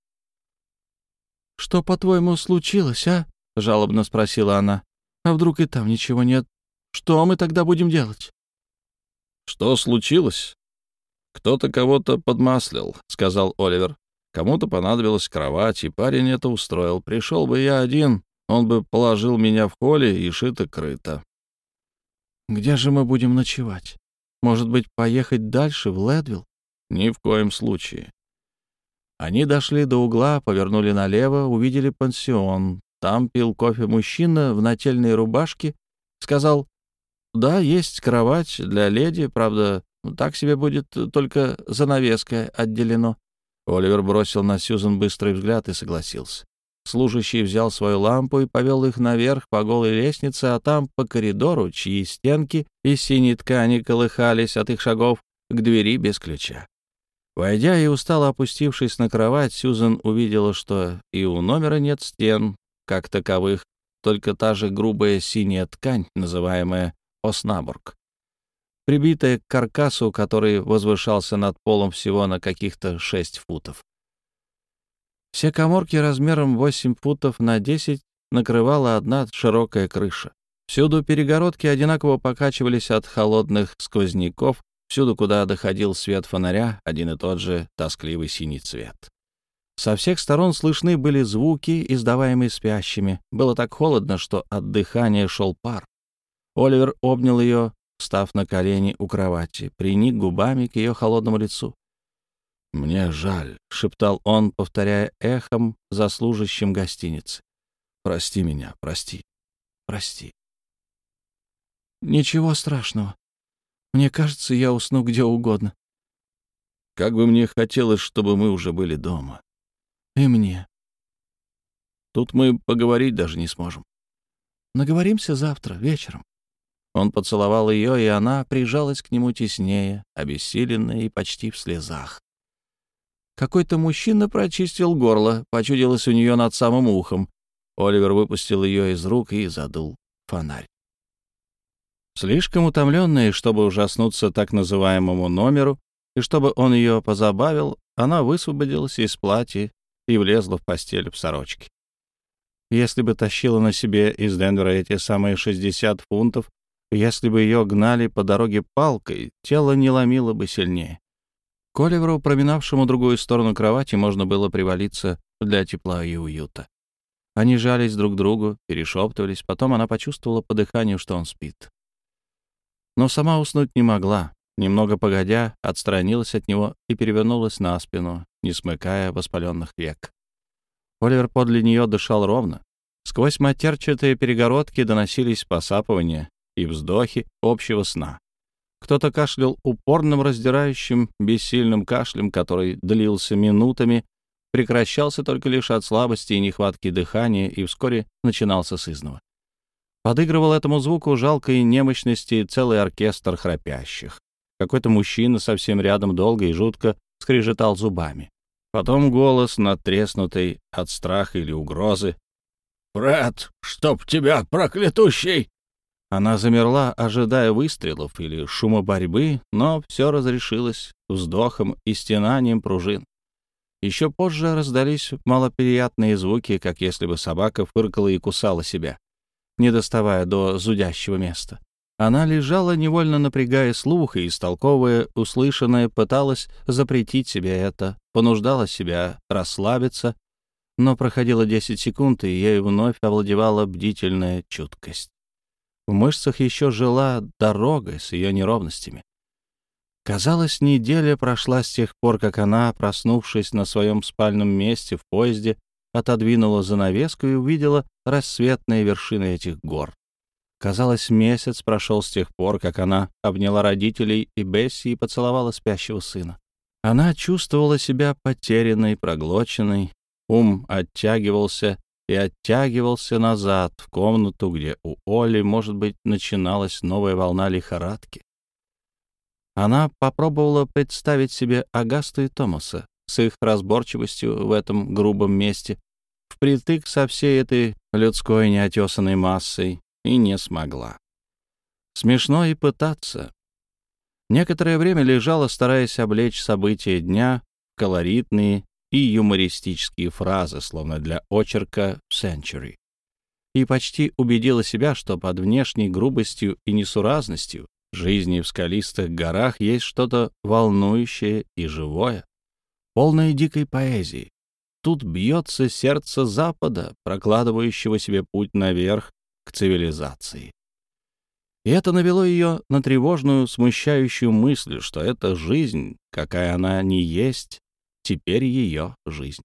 «Что, по-твоему, случилось, а?» — жалобно спросила она. «А вдруг и там ничего нет? Что мы тогда будем делать?» «Что случилось? Кто-то кого-то подмаслил», — сказал Оливер. «Кому-то понадобилась кровать, и парень это устроил. Пришел бы я один, он бы положил меня в холле и шито-крыто». «Где же мы будем ночевать? Может быть, поехать дальше, в Лэдвилл?» «Ни в коем случае». Они дошли до угла, повернули налево, увидели пансион. Там пил кофе мужчина в нательной рубашке. Сказал: «Да, есть кровать для леди, правда, так себе будет, только занавеской отделено». Оливер бросил на Сьюзен быстрый взгляд и согласился. Служащий взял свою лампу и повел их наверх по голой лестнице, а там по коридору, чьи стенки из синей ткани колыхались от их шагов, к двери без ключа. Войдя и устало опустившись на кровать, Сьюзен увидела, что и у номера нет стен, как таковых, только та же грубая синяя ткань, называемая оснабург, прибитая к каркасу, который возвышался над полом всего на каких-то 6 футов. Все каморки размером 8 футов на 10 накрывала одна широкая крыша. Всюду перегородки одинаково покачивались от холодных сквозняков, всюду, куда доходил свет фонаря, один и тот же тоскливый синий цвет. Со всех сторон слышны были звуки, издаваемые спящими. Было так холодно, что от дыхания шел пар. Оливер обнял ее, встав на колени у кровати, приник губами к ее холодному лицу. «Мне жаль», — шептал он, повторяя эхом за служащим гостиницы. «Прости меня, прости, прости». «Ничего страшного. Мне кажется, я усну где угодно». «Как бы мне хотелось, чтобы мы уже были дома». «И мне». Тут мы поговорить даже не сможем. Наговоримся завтра вечером». Он поцеловал ее, и она прижалась к нему теснее, обессиленная и почти в слезах. Какой-то мужчина прочистил горло, почудилось у нее над самым ухом. Оливер выпустил ее из рук и задул фонарь. Слишком утомленная, чтобы ужаснуться так называемому номеру, и чтобы он ее позабавил, она высвободилась из платья и влезла в постель в сорочке. Если бы тащила на себе из Денвера эти самые 60 фунтов, если бы ее гнали по дороге палкой, тело не ломило бы сильнее. К Оливеру, проминавшему другую сторону кровати, можно было привалиться для тепла и уюта. Они жались друг к другу, перешептывались, потом она почувствовала по дыханию, что он спит. Но сама уснуть не могла. Немного погодя, отстранилась от него и перевернулась на спину, не смыкая воспаленных век. Оливер подле нее дышал ровно. Сквозь матерчатые перегородки доносились посапывания и вздохи общего сна. Кто-то кашлял упорным, раздирающим, бессильным кашлем, который длился минутами, прекращался только лишь от слабости и нехватки дыхания и вскоре начинался сызнова. Подыгрывал этому звуку жалкой немощности целый оркестр храпящих. Какой-то мужчина совсем рядом долго и жутко скрежетал зубами. Потом голос, надтреснутый от страха или угрозы. «Брэд, чтоб тебя, проклятущий!» Она замерла, ожидая выстрелов или шума борьбы, но все разрешилось вздохом и стенанием пружин. Еще позже раздались малоприятные звуки, как если бы собака фыркала и кусала себя, не доставая до зудящего места. Она лежала, невольно напрягая слух, и, истолковывая услышанное, пыталась запретить себе это, понуждала себя расслабиться, но проходило 10 секунд, и ей вновь овладевала бдительная чуткость. В мышцах еще жила дорога с ее неровностями. Казалось, неделя прошла с тех пор, как она, проснувшись на своем спальном месте в поезде, отодвинула занавеску и увидела рассветные вершины этих гор. Казалось, месяц прошел с тех пор, как она обняла родителей и Бесси и поцеловала спящего сына. Она чувствовала себя потерянной, проглоченной, ум оттягивался и оттягивался назад, в комнату, где у Олли, может быть, начиналась новая волна лихорадки. Она попробовала представить себе Агасту и Томаса с их разборчивостью в этом грубом месте, впритык со всей этой людской неотесанной массой, и не смогла. Смешно и пытаться. Некоторое время лежала, стараясь облечь события дня в колоритные и юмористические фразы, словно для очерка в Century, и почти убедила себя, что под внешней грубостью и несуразностью жизни в скалистых горах есть что-то волнующее и живое, полное дикой поэзии. Тут бьется сердце Запада, прокладывающего себе путь наверх к цивилизации. И это навело ее на тревожную, смущающую мысль, что эта жизнь, какая она ни есть, теперь ее жизнь.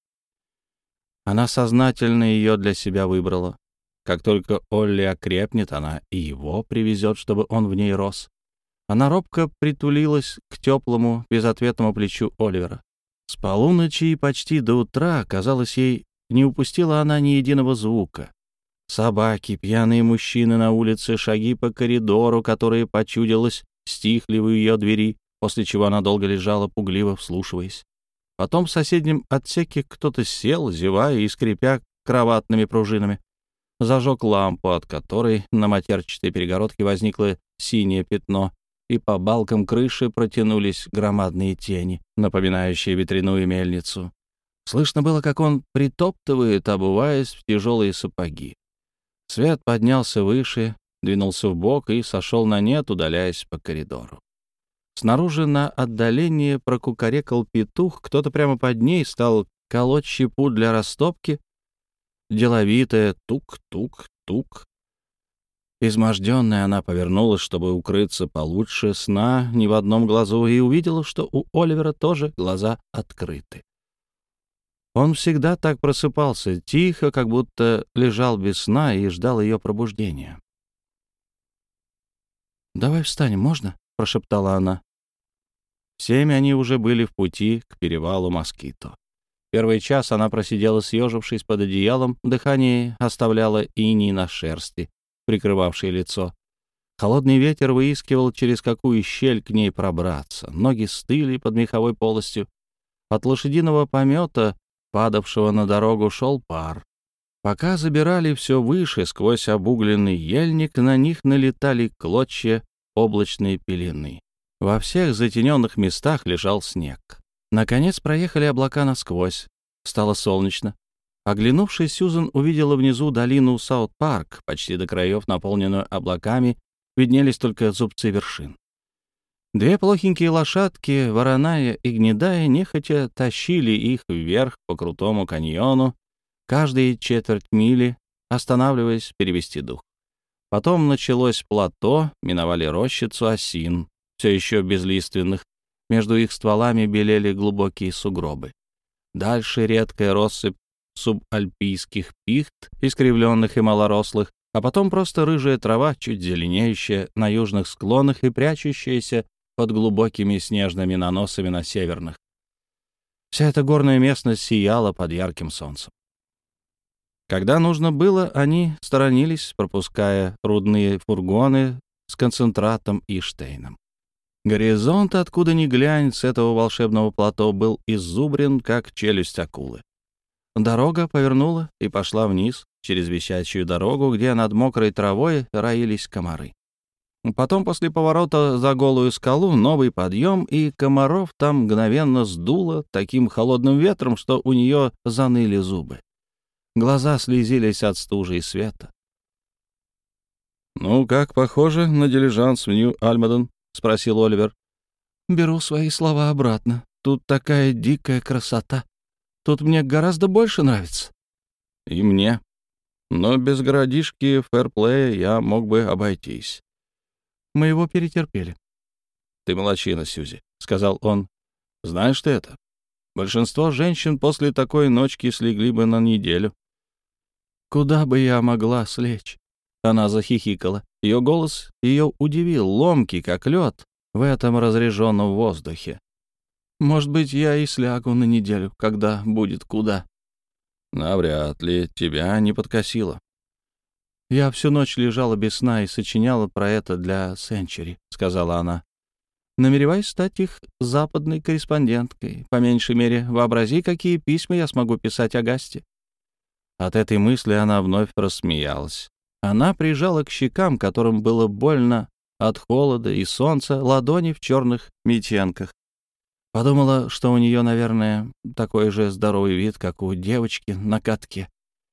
Она сознательно ее для себя выбрала. Как только Олли окрепнет, она и его привезет, чтобы он в ней рос. Она робко притулилась к теплому, безответному плечу Оливера. С полуночи и почти до утра, казалось ей, не упустила она ни единого звука. Собаки, пьяные мужчины на улице, шаги по коридору, которые, почудилось, стихли у ее двери, после чего она долго лежала, пугливо вслушиваясь. Потом в соседнем отсеке кто-то сел, зевая и скрипя кроватными пружинами. Зажег лампу, от которой на матерчатой перегородке возникло синее пятно, и по балкам крыши протянулись громадные тени, напоминающие ветряную мельницу. Слышно было, как он притоптывает, обуваясь в тяжелые сапоги. Свет поднялся выше, двинулся вбок и сошел на нет, удаляясь по коридору. Снаружи на отдалении прокукарекал петух, кто-то прямо под ней стал колоть щепу для растопки. Деловитая тук-тук-тук. Изможденная, она повернулась, чтобы укрыться получше сна ни в одном глазу, и увидела, что у Оливера тоже глаза открыты. Он всегда так просыпался, тихо, как будто лежал без сна и ждал ее пробуждения. «Давай встанем, можно?» — прошептала она. В 7 они уже были в пути к перевалу Москито. Первый час она просидела, съежившись под одеялом, дыхание оставляло иней на шерсти, прикрывавшей лицо. Холодный ветер выискивал, через какую щель к ней пробраться. Ноги стыли под меховой полостью. От лошадиного помета, падавшего на дорогу, шел пар. Пока забирали все выше, сквозь обугленный ельник, на них налетали клочья облачной пелены. Во всех затененных местах лежал снег. Наконец проехали облака насквозь. Стало солнечно. Оглянувшись, Сьюзен увидела внизу долину Саут-Парк, почти до краев, наполненную облаками, виднелись только зубцы вершин. Две плохенькие лошадки, вороная и гнедая, нехотя тащили их вверх по крутому каньону, каждые четверть мили, останавливаясь перевести дух. Потом началось плато, миновали рощицу осин, все еще безлиственных. Между их стволами белели глубокие сугробы. Дальше редкая россыпь субальпийских пихт, искривленных и малорослых, а потом просто рыжая трава, чуть зеленеющая на южных склонах и прячущаяся под глубокими снежными наносами на северных. Вся эта горная местность сияла под ярким солнцем. Когда нужно было, они сторонились, пропуская рудные фургоны с концентратом и штейном. Горизонт, откуда ни глянь, с этого волшебного плато был иззубрен, как челюсть акулы. Дорога повернула и пошла вниз, через висячую дорогу, где над мокрой травой роились комары. Потом, после поворота за голую скалу, новый подъем, и комаров там мгновенно сдуло таким холодным ветром, что у нее заныли зубы. Глаза слезились от стужи и света. «Ну, как похоже на дилижанс в Нью-Альмаден?» — спросил Оливер. «Беру свои слова обратно. Тут такая дикая красота. Тут мне гораздо больше нравится». «И мне. Но без городишки фэрплея я мог бы обойтись». Мы его перетерпели. «Ты молодчина, Сьюзи», — сказал он. «Знаешь ты это? Большинство женщин после такой ночки слегли бы на неделю». «Куда бы я могла слечь?» Она захихикала. Ее голос ее удивил, ломкий, как лед, в этом разреженном воздухе. «Может быть, я и слягу на неделю, когда будет куда». «Навряд ли, тебя не подкосило». «Я всю ночь лежала без сна и сочиняла про это для Сенчури», — сказала она. «Намереваюсь стать их западной корреспонденткой. По меньшей мере, вообрази, какие письма я смогу писать Агасте». От этой мысли она вновь рассмеялась. Она прижала к щекам, которым было больно от холода и солнца, ладони в черных митенках. Подумала, что у нее, наверное, такой же здоровый вид, как у девочки на катке.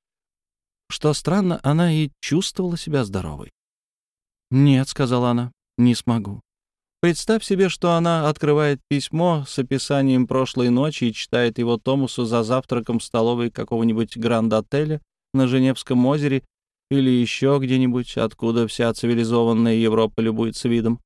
Что странно, она и чувствовала себя здоровой. «Нет», — сказала она, — «не смогу. Представь себе, что она открывает письмо с описанием прошлой ночи и читает его Томасу за завтраком в столовой какого-нибудь гранд-отеля на Женевском озере или еще где-нибудь, откуда вся цивилизованная Европа любуется видом».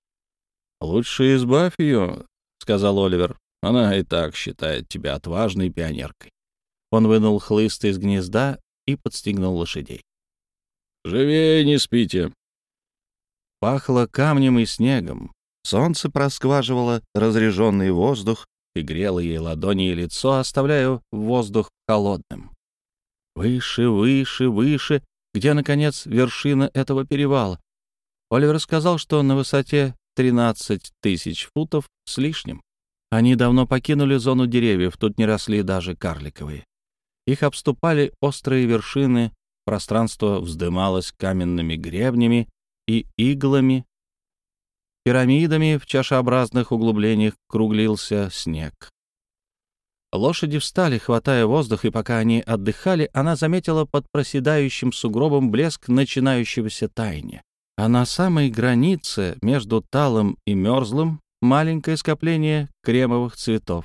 «Лучше избавь ее», — сказал Оливер. «Она и так считает тебя отважной пионеркой». Он вынул хлыст из гнезда и подстегнул лошадей. «Живее не спите». Пахло камнем и снегом. Солнце проскваживало разреженный воздух и грело ей ладони и лицо, оставляя воздух холодным. Выше, выше, выше, где, наконец, вершина этого перевала. Оливер сказал, что на высоте 13 тысяч футов с лишним. Они давно покинули зону деревьев, тут не росли даже карликовые. Их обступали острые вершины, пространство вздымалось каменными гребнями и иглами. Пирамидами в чашеобразных углублениях круглился снег. Лошади встали, хватая воздух, и пока они отдыхали, она заметила под проседающим сугробом блеск начинающегося таяния. А на самой границе между талым и мерзлым маленькое скопление кремовых цветов.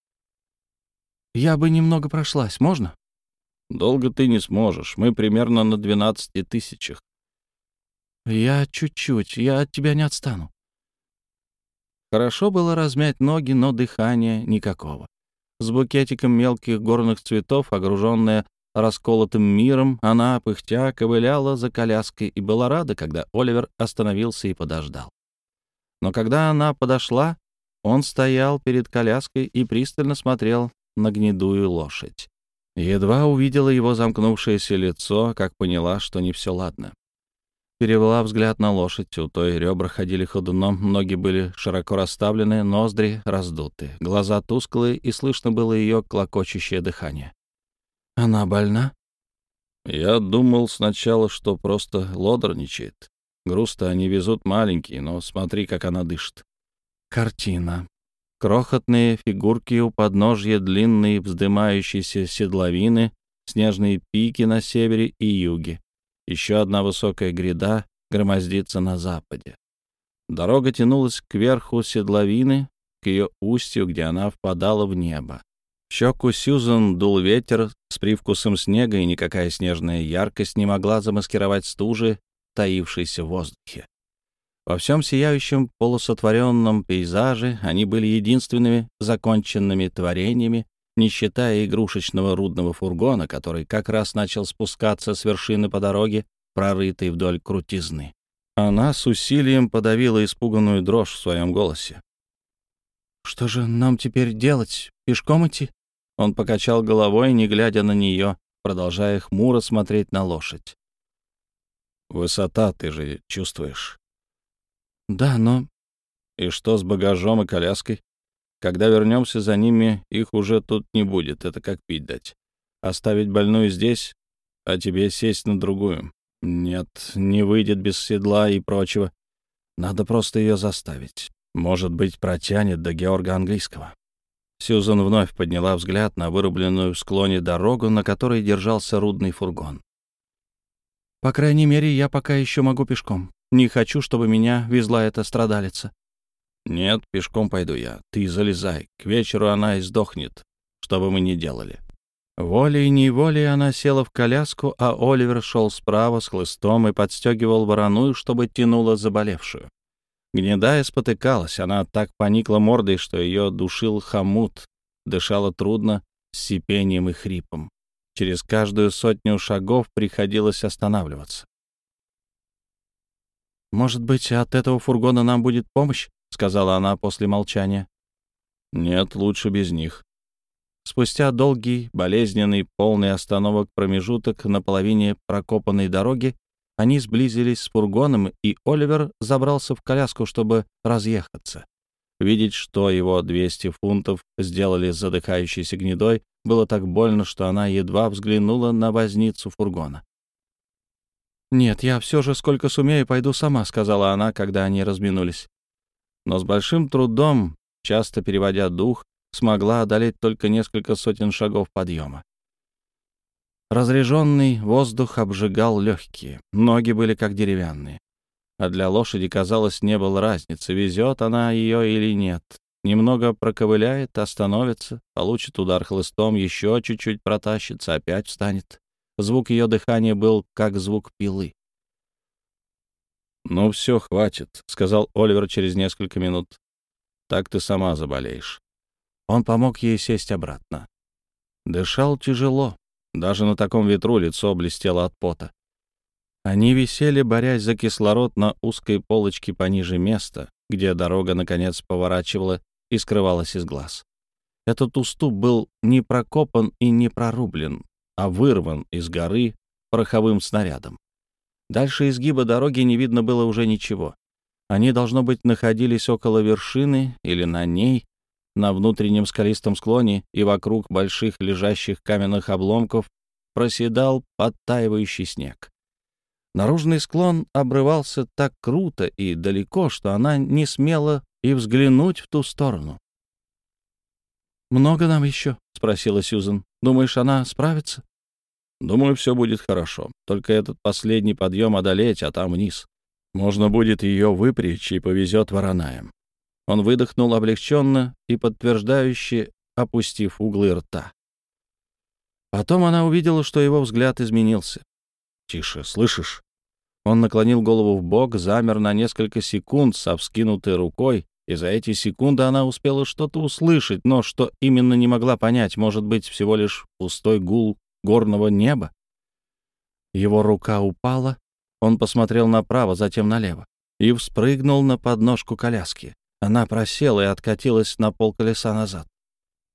«Я бы немного прошлась, можно?» «Долго ты не сможешь. Мы примерно на 12 тысячах». «Я чуть-чуть. Я от тебя не отстану». Хорошо было размять ноги, но дыхания никакого. С букетиком мелких горных цветов, огруженная расколотым миром, она, пыхтя, ковыляла за коляской и была рада, когда Оливер остановился и подождал. Но когда она подошла, он стоял перед коляской и пристально смотрел на гнедую лошадь. Едва увидела его замкнувшееся лицо, как поняла, что не все ладно. Перевела взгляд на лошадь, у той ребра ходили ходуном, ноги были широко расставлены, ноздри раздуты, глаза тусклые, и слышно было ее клокочущее дыхание. «Она больна?» Я думал сначала, что просто лодорничает. Груз-то они везут маленький, но смотри, как она дышит. Картина. Крохотные фигурки у подножья длинной вздымающейся седловины, снежные пики на севере и юге. Еще одна высокая гряда громоздится на западе. Дорога тянулась кверху седловины, к ее устью, где она впадала в небо. В щеку Сьюзан дул ветер с привкусом снега, и никакая снежная яркость не могла замаскировать стужи, таившейся в воздухе. Во всем сияющем полусотворенном пейзаже они были единственными законченными творениями, не считая игрушечного рудного фургона, который как раз начал спускаться с вершины по дороге, прорытой вдоль крутизны. Она с усилием подавила испуганную дрожь в своем голосе. «Что же нам теперь делать? Пешком идти?» Он покачал головой, не глядя на нее, продолжая хмуро смотреть на лошадь. «Высота, ты же чувствуешь?» «Да, но...» «И что с багажом и коляской? Когда вернемся за ними, их уже тут не будет, это как пить дать. Оставить больную здесь, а тебе сесть на другую. Нет, не выйдет без седла и прочего. Надо просто ее заставить. Может быть, протянет до Георга Английского». Сьюзан вновь подняла взгляд на вырубленную в склоне дорогу, на которой держался рудный фургон. «По крайней мере, я пока еще могу пешком. Не хочу, чтобы меня везла эта страдалица». «Нет, пешком пойду я. Ты залезай. К вечеру она и сдохнет, что бы мы ни делали». Волей-неволей она села в коляску, а Оливер шел справа с хлыстом и подстегивал вороную, чтобы тянула заболевшую. Гнедая спотыкалась, она так поникла мордой, что ее душил хомут, дышала трудно, с сипением и хрипом. Через каждую сотню шагов приходилось останавливаться. «Может быть, от этого фургона нам будет помощь?» — сказала она после молчания. «Нет, лучше без них». Спустя долгий, болезненный, полный остановок промежуток на половине прокопанной дороги они сблизились с фургоном, и Оливер забрался в коляску, чтобы разъехаться. Видеть, что его 200 фунтов сделали с задыхающейся гнедой, было так больно, что она едва взглянула на возницу фургона. «Нет, я все же сколько сумею пойду сама», — сказала она, когда они разминулись. Но с большим трудом, часто переводя дух, смогла одолеть только несколько сотен шагов подъема. Разреженный воздух обжигал легкие, ноги были как деревянные. А для лошади, казалось, не было разницы, везет она ее или нет. Немного проковыляет, остановится, получит удар хлыстом, еще чуть-чуть протащится, опять встанет. Звук ее дыхания был как звук пилы. «Ну все, хватит», — сказал Оливер через несколько минут. «Так ты сама заболеешь». Он помог ей сесть обратно. Дышал тяжело. Даже на таком ветру лицо блестело от пота. Они висели, борясь за кислород на узкой полочке пониже места, где дорога, наконец, поворачивала и скрывалась из глаз. Этот уступ был не прокопан и не прорублен, а вырван из горы пороховым снарядом. Дальше изгиба дороги не видно было уже ничего. Они, должно быть, находились около вершины или на ней, на внутреннем скалистом склоне, и вокруг больших лежащих каменных обломков проседал подтаивающий снег. Наружный склон обрывался так круто и далеко, что она не смела и взглянуть в ту сторону. «Много нам еще?» — спросила Сьюзан. «Думаешь, она справится?» «Думаю, все будет хорошо. Только этот последний подъем одолеть, а там вниз. Можно будет ее выпрячь и повезет воронаем». Он выдохнул облегченно и подтверждающе, опустив углы рта. Потом она увидела, что его взгляд изменился. «Тише, слышишь?» Он наклонил голову вбок, замер на несколько секунд со вскинутой рукой, и за эти секунды она успела что-то услышать, но что именно не могла понять, может быть, всего лишь пустой гул горного неба. Его рука упала, он посмотрел направо, затем налево, и вспрыгнул на подножку коляски. Она просела и откатилась на полколеса назад.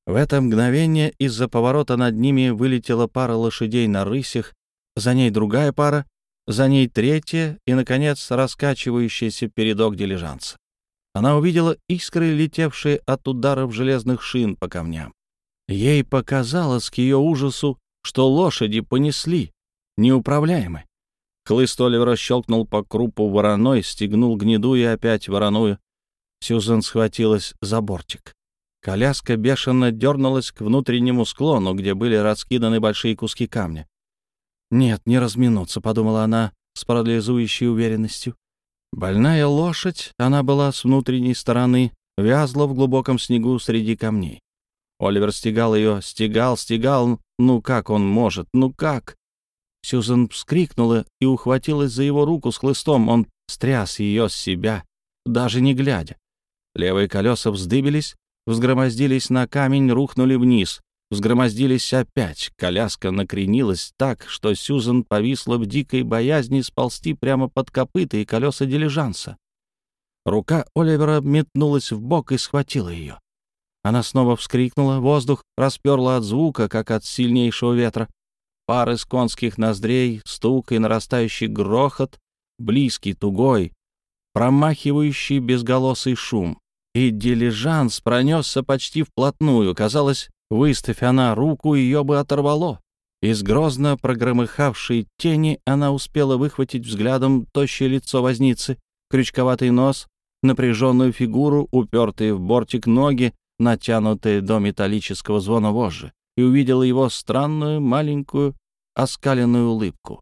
В это мгновение из-за поворота над ними вылетела пара лошадей на рысях, за ней другая пара, за ней третья и, наконец, раскачивающийся передок дилижанса. Она увидела искры, летевшие от ударов железных шин по камням. Ей показалось к ее ужасу, что лошади понесли, неуправляемы. Хлыст Оливера щелкнул по крупу вороной, стегнул гнедую и опять вороную. Сьюзен схватилась за бортик. Коляска бешено дернулась к внутреннему склону, где были раскиданы большие куски камня. «Нет, не разминуться», — подумала она с парализующей уверенностью. Больная лошадь, она была с внутренней стороны, вязла в глубоком снегу среди камней. Оливер стегал ее, стегал. Ну как он может? Ну как? Сьюзен вскрикнула и ухватилась за его руку с хлыстом. Он стряс ее с себя, даже не глядя. Левые колеса вздыбились, взгромоздились на камень, рухнули вниз. Взгромоздились опять. Коляска накренилась так, что Сьюзен повисла в дикой боязни сползти прямо под копыта и колеса дилижанса. Рука Оливера метнулась вбок и схватила ее. Она снова вскрикнула, воздух расперла от звука, как от сильнейшего ветра. Пар из конских ноздрей, стук и нарастающий грохот, близкий, тугой, промахивающий безголосый шум. И дилижанс пронесся почти вплотную. Казалось, выставь она руку, ее бы оторвало. Из грозно прогромыхавшей тени она успела выхватить взглядом тощее лицо возницы, крючковатый нос, напряженную фигуру, упертые в бортик ноги, натянутые до металлического звона вожжи, и увидела его странную, маленькую, оскаленную улыбку.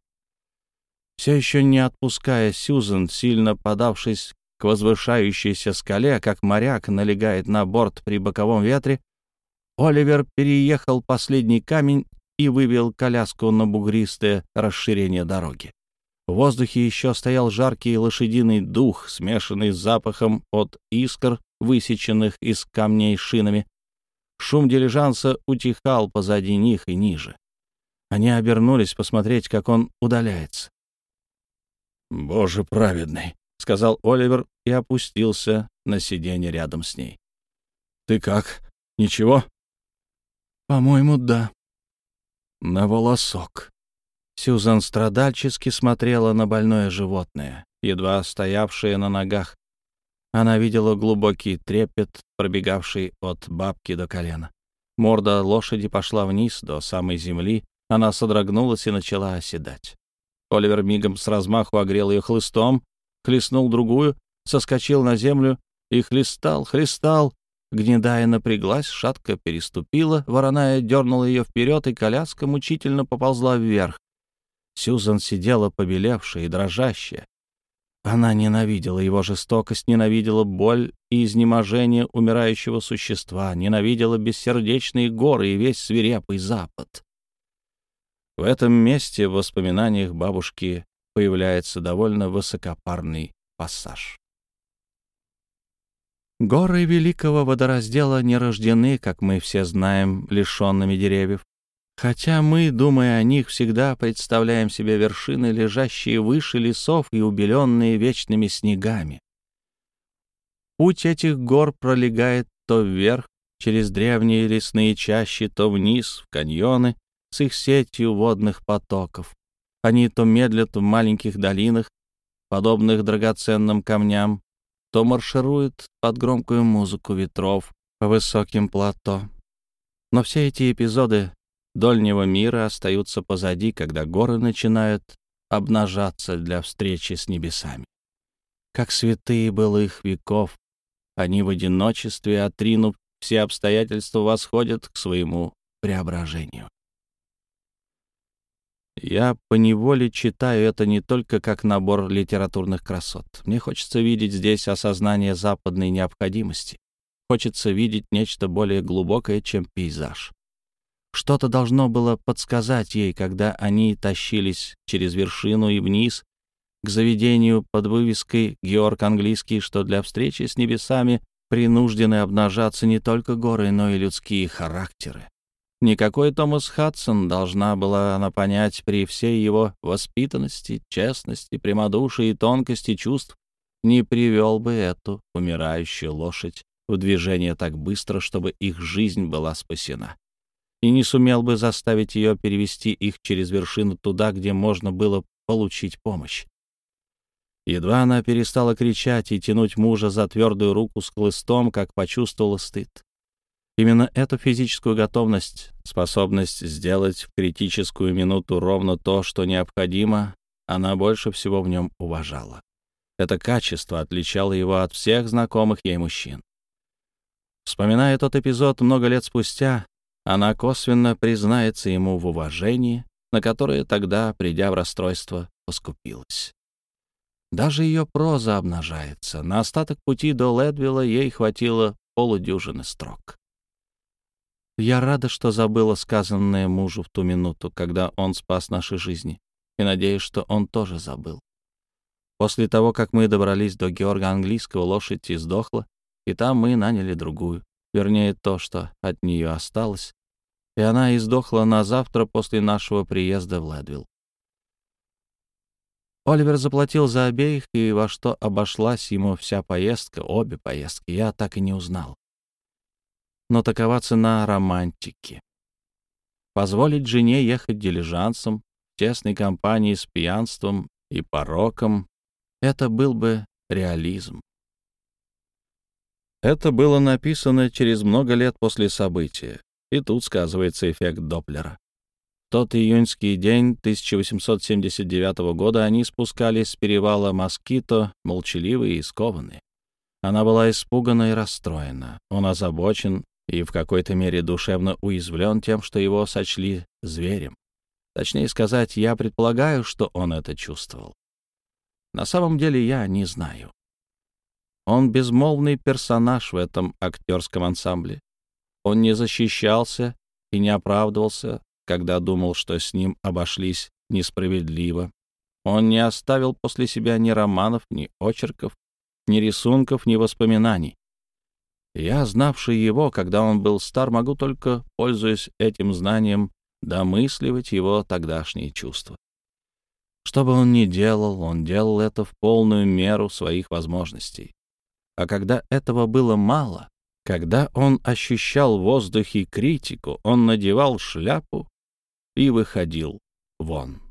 Все еще не отпуская Сьюзен, сильно подавшись к возвышающейся скале, как моряк налегает на борт при боковом ветре, Оливер переехал последний камень и вывел коляску на бугристое расширение дороги. В воздухе еще стоял жаркий лошадиный дух, смешанный с запахом от искр, высеченных из камней шинами. Шум дилижанса утихал позади них и ниже. Они обернулись посмотреть, как он удаляется. «Боже праведный!» — сказал Оливер и опустился на сиденье рядом с ней. «Ты как? Ничего?» «По-моему, да». «На волосок». Сьюзан страдальчески смотрела на больное животное, едва стоявшее на ногах. Она видела глубокий трепет, пробегавший от бабки до колена. Морда лошади пошла вниз до самой земли, она содрогнулась и начала оседать. Оливер мигом с размаху огрел ее хлыстом, хлестнул другую, соскочил на землю и хлестал. Гнедая напряглась, шатко переступила, вороная дернула ее вперед, и коляска мучительно поползла вверх. Сьюзан сидела побелевшая и дрожащая. Она ненавидела его жестокость, ненавидела боль и изнеможение умирающего существа, ненавидела бессердечные горы и весь свирепый запад. В этом месте в воспоминаниях бабушки появляется довольно высокопарный пассаж. Горы великого водораздела не рождены, как мы все знаем, лишенными деревьев. Хотя мы, думая о них, всегда представляем себе вершины, лежащие выше лесов и убеленные вечными снегами. Путь этих гор пролегает то вверх, через древние лесные чащи, то вниз, в каньоны, с их сетью водных потоков. Они то медлят в маленьких долинах, подобных драгоценным камням, то маршируют под громкую музыку ветров по высоким плато. Но все эти эпизоды дольнего мира остаются позади, когда горы начинают обнажаться для встречи с небесами. Как святые былых веков, они в одиночестве, отринув все обстоятельства, восходят к своему преображению. Я поневоле читаю это не только как набор литературных красот. Мне хочется видеть здесь осознание западной необходимости. Хочется видеть нечто более глубокое, чем пейзаж. Что-то должно было подсказать ей, когда они тащились через вершину и вниз к заведению под вывеской «Георг Английский», что для встречи с небесами принуждены обнажаться не только горы, но и людские характеры. Никакой Томас Хадсон, должна была она понять, при всей его воспитанности, честности, прямодушии и тонкости чувств, не привел бы эту умирающую лошадь в движение так быстро, чтобы их жизнь была спасена, и не сумел бы заставить ее перевести их через вершину туда, где можно было получить помощь. Едва она перестала кричать и тянуть мужа за твердую руку с хлыстом, как почувствовала стыд. Именно эту физическую готовность, способность сделать в критическую минуту ровно то, что необходимо, она больше всего в нем уважала. Это качество отличало его от всех знакомых ей мужчин. Вспоминая тот эпизод много лет спустя, она косвенно признается ему в уважении, на которое тогда, придя в расстройство, поскупилась. Даже ее проза обнажается. На остаток пути до Ледвилла ей хватило полудюжины строк. «Я рада, что забыла сказанное мужу в ту минуту, когда он спас наши жизни, и надеюсь, что он тоже забыл. После того, как мы добрались до Георга Английского, лошадь издохла, и там мы наняли другую, вернее, то, что от нее осталось, и она издохла на завтра после нашего приезда в Ледвилл. Оливер заплатил за обеих, и во что обошлась ему вся поездка, обе поездки, я так и не узнал. Но такова цена романтики. Позволить жене ехать дилижансом, в тесной компании с пьянством и пороком — это был бы реализм. Это было написано через много лет после события, и тут сказывается эффект Доплера. В тот июньский день 1879 года они спускались с перевала Москито, молчаливые и скованные. Она была испугана и расстроена. Он озабочен и в какой-то мере душевно уязвлен тем, что его сочли зверем. Точнее сказать, я предполагаю, что он это чувствовал. На самом деле я не знаю. Он безмолвный персонаж в этом актерском ансамбле. Он не защищался и не оправдывался, когда думал, что с ним обошлись несправедливо. Он не оставил после себя ни романов, ни очерков, ни рисунков, ни воспоминаний. Я, знавший его, когда он был стар, могу только, пользуясь этим знанием, домысливать его тогдашние чувства. Что бы он ни делал, он делал это в полную меру своих возможностей. А когда этого было мало, когда он ощущал в воздухе критику, он надевал шляпу и выходил вон.